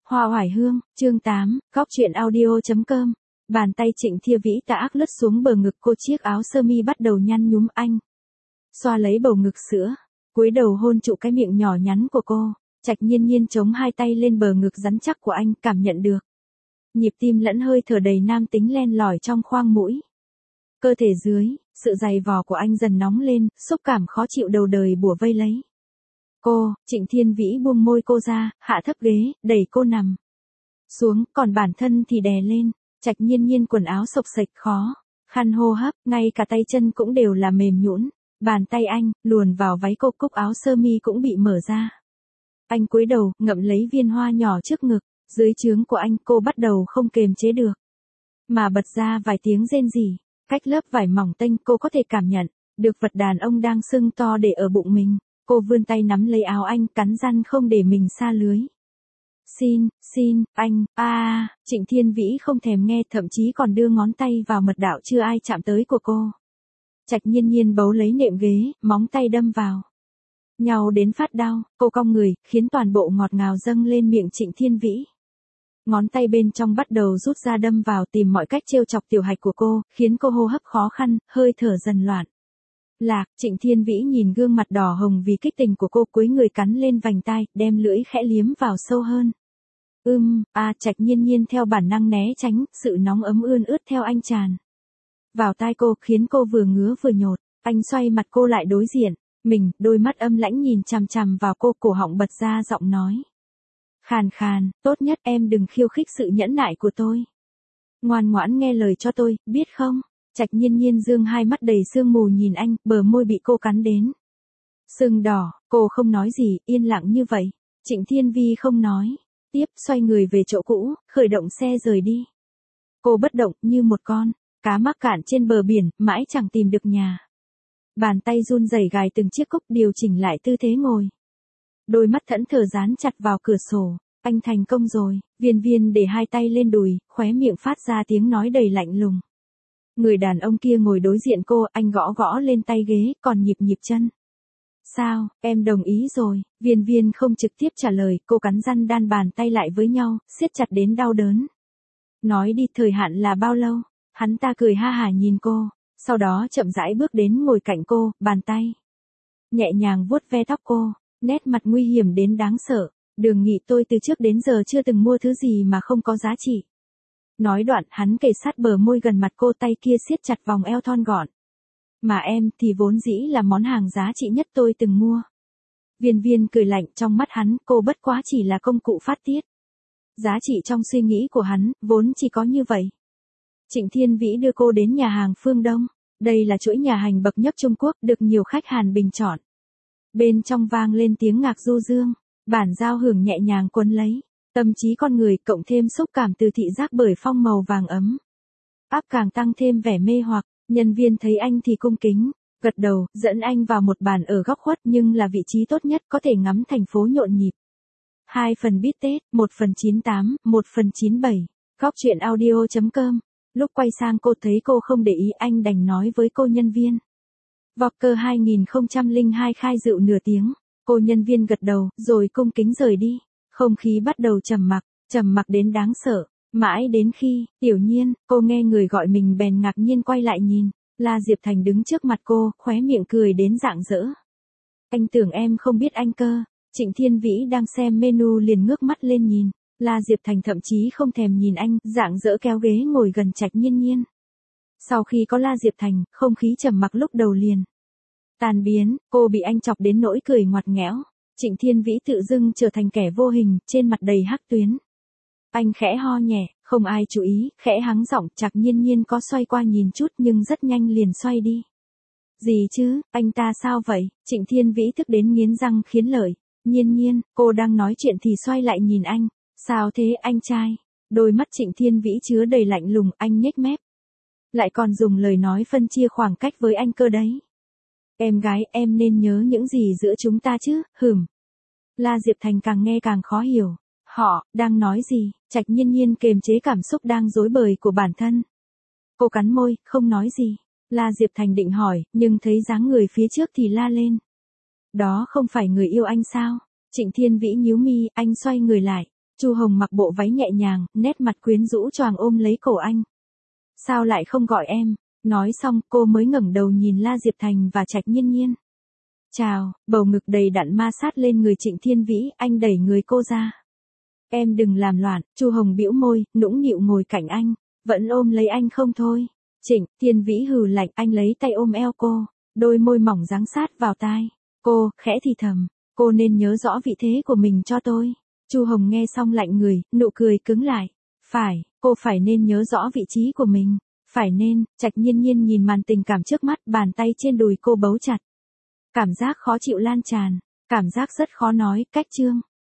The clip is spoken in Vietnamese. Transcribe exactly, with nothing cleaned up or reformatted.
Hoa Oải Hương, chương tám, góc truyện audio chấm com. Bàn tay Trịnh Thiên Vĩ tà ác lướt xuống bờ ngực cô, chiếc áo sơ mi bắt đầu nhăn nhúm. Anh xoa lấy bầu ngực sữa, cúi đầu hôn trụ cái miệng nhỏ nhắn của cô. Trạch Nhiên Nhiên chống hai tay lên bờ ngực rắn chắc của anh, cảm nhận được nhịp tim lẫn hơi thở đầy nam tính len lỏi trong khoang mũi. Cơ thể dưới, sự dày vò của anh dần nóng lên, xúc cảm khó chịu đầu đời bủa vây lấy cô. Trịnh Thiên Vĩ buông môi cô ra, hạ thấp ghế, đẩy cô nằm xuống, còn bản thân thì đè lên. Trạch Nhiên Nhiên quần áo xộc xệch khó khăn hô hấp, ngay cả tay chân cũng đều là mềm nhũn. Bàn tay anh luồn vào váy cô, cúc áo sơ mi cũng bị mở ra. Anh cúi đầu, ngậm lấy viên hoa nhỏ trước ngực. Dưới trướng của anh, cô bắt đầu không kềm chế được mà bật ra vài tiếng rên rỉ. Cách lớp vải mỏng tênh, cô có thể cảm nhận được vật đàn ông đang sưng to để ở bụng mình. Cô vươn tay nắm lấy áo anh, cắn răng không để mình xa lưới. Xin, xin, anh, a à, Trịnh Thiên Vĩ không thèm nghe, thậm chí còn đưa ngón tay vào mật đạo chưa ai chạm tới của cô. Trạch Nhiên Nhiên bấu lấy nệm ghế, móng tay đâm vào nhau đến phát đau. Cô cong người, khiến toàn bộ ngọt ngào dâng lên miệng Trịnh Thiên Vĩ. Ngón tay bên trong bắt đầu rút ra đâm vào, tìm mọi cách trêu chọc tiểu hạch của cô, khiến cô hô hấp khó khăn, hơi thở dần loạn lạc. Trịnh Thiên Vĩ nhìn gương mặt đỏ hồng vì kích tình của cô, cúi người cắn lên vành tai, đem lưỡi khẽ liếm vào sâu hơn. Ưm, a à, Trạch Nhiên Nhiên theo bản năng né tránh, sự nóng ấm ươn ướt theo anh tràn vào tai cô, khiến cô vừa ngứa vừa nhột. Anh xoay mặt cô lại đối diện mình, đôi mắt âm lãnh nhìn chằm chằm vào cô, cổ họng bật ra giọng nói khàn khàn, tốt nhất em đừng khiêu khích sự nhẫn nại của tôi. Ngoan ngoãn nghe lời cho tôi, biết không? Trạch Nhiên Nhiên dương hai mắt đầy sương mù nhìn anh, bờ môi bị cô cắn đến sưng đỏ. Cô không nói gì, yên lặng như vậy. Trịnh Thiên Vi không nói tiếp, xoay người về chỗ cũ, khởi động xe rời đi. Cô bất động như một con cá mắc cạn trên bờ biển, mãi chẳng tìm được nhà. Bàn tay run rẩy gài từng chiếc cúc, điều chỉnh lại tư thế ngồi. Đôi mắt thẫn thờ dán chặt vào cửa sổ. Anh thành công rồi. Viên Viên để hai tay lên đùi, khóe miệng phát ra tiếng nói đầy lạnh lùng. Người đàn ông kia ngồi đối diện cô, anh gõ gõ lên tay ghế, còn nhịp nhịp chân. Sao, em đồng ý rồi. Viên Viên không trực tiếp trả lời, cô cắn răng đan bàn tay lại với nhau, siết chặt đến đau đớn. Nói đi, thời hạn là bao lâu? Hắn ta cười ha hả nhìn cô, sau đó chậm rãi bước đến ngồi cạnh cô, bàn tay nhẹ nhàng vuốt ve tóc cô, nét mặt nguy hiểm đến đáng sợ. Đường Nghị, tôi từ trước đến giờ chưa từng mua thứ gì mà không có giá trị. Nói đoạn, hắn kề sát bờ môi gần mặt cô, tay kia siết chặt vòng eo thon gọn. Mà em thì vốn dĩ là món hàng giá trị nhất tôi từng mua. Viên Viên cười lạnh, trong mắt hắn, cô bất quá chỉ là công cụ phát tiết. Giá trị trong suy nghĩ của hắn, vốn chỉ có như vậy. Trịnh Thiên Vĩ đưa cô đến nhà hàng Phương Đông. Đây là chuỗi nhà hàng bậc nhất Trung Quốc, được nhiều khách Hàn bình chọn. Bên trong vang lên tiếng ngạc du dương, bản giao hưởng nhẹ nhàng cuốn lấy tâm trí con người, cộng thêm xúc cảm từ thị giác bởi phong màu vàng ấm áp, càng tăng thêm vẻ mê hoặc. Nhân viên thấy anh thì cung kính gật đầu, dẫn anh vào một bàn ở góc khuất, nhưng là vị trí tốt nhất, có thể ngắm thành phố nhộn nhịp. Hai phần bít tết, một phần chín tám, một phần chín bảy. Góc truyện audio chấm com. Lúc quay sang cô thấy cô không để ý, anh đành nói với cô nhân viên. Walker hai không không hai khai rượu nửa tiếng. Cô nhân viên gật đầu, rồi cung kính rời đi. Không khí bắt đầu trầm mặc, trầm mặc đến đáng sợ. Mãi đến khi, Tiểu Nhiên, cô nghe người gọi mình bèn ngạc nhiên quay lại nhìn. La Diệp Thành đứng trước mặt cô, khóe miệng cười đến rạng rỡ. Anh tưởng em không biết anh cơ. Trịnh Thiên Vĩ đang xem menu liền ngước mắt lên nhìn. La Diệp Thành thậm chí không thèm nhìn anh, rạng rỡ kéo ghế ngồi gần Trạch Nhiên Nhiên. Sau khi có La Diệp Thành, không khí trầm mặc lúc đầu liền tan biến, cô bị anh chọc đến nỗi cười ngoặt nghẽo. Trịnh Thiên Vĩ tự dưng trở thành kẻ vô hình, trên mặt đầy hắc tuyến. Anh khẽ ho nhẹ, không ai chú ý, khẽ hắng giọng. Trạch Nhiên Nhiên có xoay qua nhìn chút, nhưng rất nhanh liền xoay đi. Gì chứ, anh ta sao vậy? Trịnh Thiên Vĩ tức đến nghiến răng khiến lợi. Nhiên Nhiên, cô đang nói chuyện thì xoay lại nhìn anh. Sao thế anh trai? Đôi mắt Trịnh Thiên Vĩ chứa đầy lạnh lùng, anh nhếch mép. Lại còn dùng lời nói phân chia khoảng cách với anh cơ đấy. Em gái, em nên nhớ những gì giữa chúng ta chứ, hừm. La Diệp Thành càng nghe càng khó hiểu. Họ, đang nói gì? Trạch Nhiên Nhiên kềm chế cảm xúc đang rối bời của bản thân. Cô cắn môi, không nói gì. La Diệp Thành định hỏi, nhưng thấy dáng người phía trước thì la lên. Đó không phải người yêu anh sao? Trịnh Thiên Vĩ nhíu mi, anh xoay người lại. Chu Hồng mặc bộ váy nhẹ nhàng, nét mặt quyến rũ choàng ôm lấy cổ anh. Sao lại không gọi em? Nói xong, cô mới ngẩng đầu nhìn La Diệp Thành và Trạch Nhiên Nhiên. Chào, bầu ngực đầy đặn ma sát lên người Trịnh Thiên Vĩ, anh đẩy người cô ra. Em đừng làm loạn, Chu Hồng bĩu môi, nũng nịu ngồi cạnh anh, vẫn ôm lấy anh không thôi. Trịnh Thiên Vĩ hừ lạnh, anh lấy tay ôm eo cô, đôi môi mỏng giáng sát vào tai. Cô, khẽ thì thầm, cô nên nhớ rõ vị thế của mình cho tôi. Chu Hồng nghe xong lạnh người, nụ cười cứng lại. Phải, cô phải nên nhớ rõ vị trí của mình. Phải nên, Trạch Nhiên Nhiên nhìn màn tình cảm trước mắt, bàn tay trên đùi cô bấu chặt. Cảm giác khó chịu lan tràn, cảm giác rất khó nói, cách trương.